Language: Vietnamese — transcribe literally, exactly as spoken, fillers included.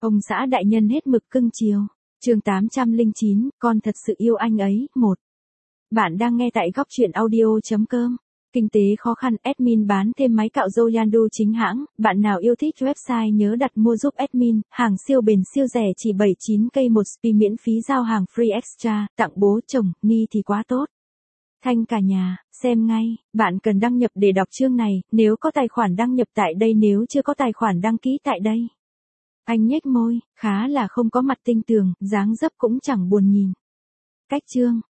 Ông xã đại nhân hết mực cưng chiều. Chương tám trăm lẻ chín, con thật sự yêu anh ấy. một. Bạn đang nghe tại góc truyện audio chấm com. Kinh tế khó khăn, admin bán thêm máy cạo râu Yandu chính hãng. Bạn nào yêu thích website nhớ đặt mua giúp admin. Hàng siêu bền siêu rẻ chỉ bảy mươi chín k một spi miễn phí giao hàng free extra. Tặng bố chồng, ni thì quá tốt. Thanh cả nhà, xem ngay. Bạn cần đăng nhập để đọc chương này. Nếu có tài khoản đăng nhập tại đây, nếu chưa có tài khoản đăng ký tại đây. Anh nhếch môi, khá là không có mặt tinh tường, dáng dấp cũng chẳng buồn nhìn. Cách chương,